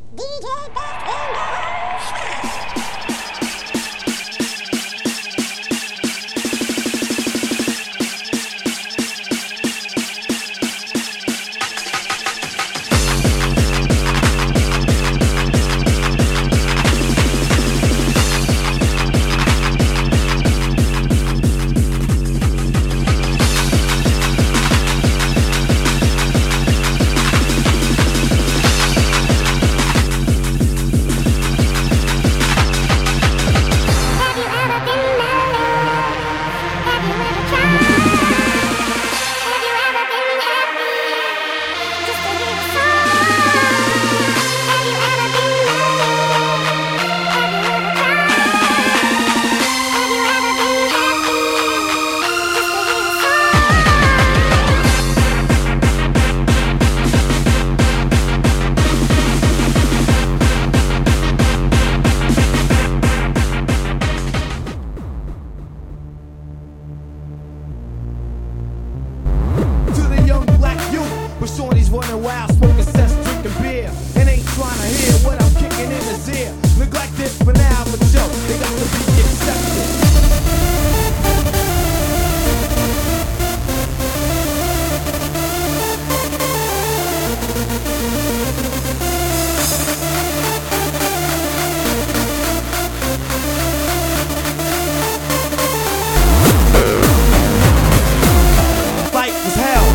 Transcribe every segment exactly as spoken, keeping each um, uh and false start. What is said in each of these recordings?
D J Best in the house. Shorties running wild, smoking cess, drinking beer, and ain't trying to hear what I'm kicking in his ear. Neglected for now, but yo, they got to be accepted. Fight was hell.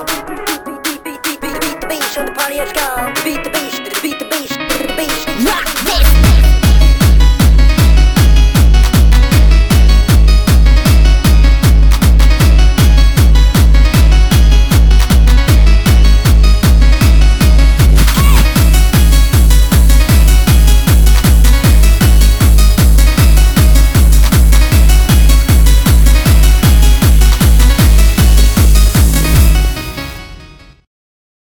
Let's go. Beat the beat, beat the beat, beat the beat, beat the beat, beat the beat. Rock.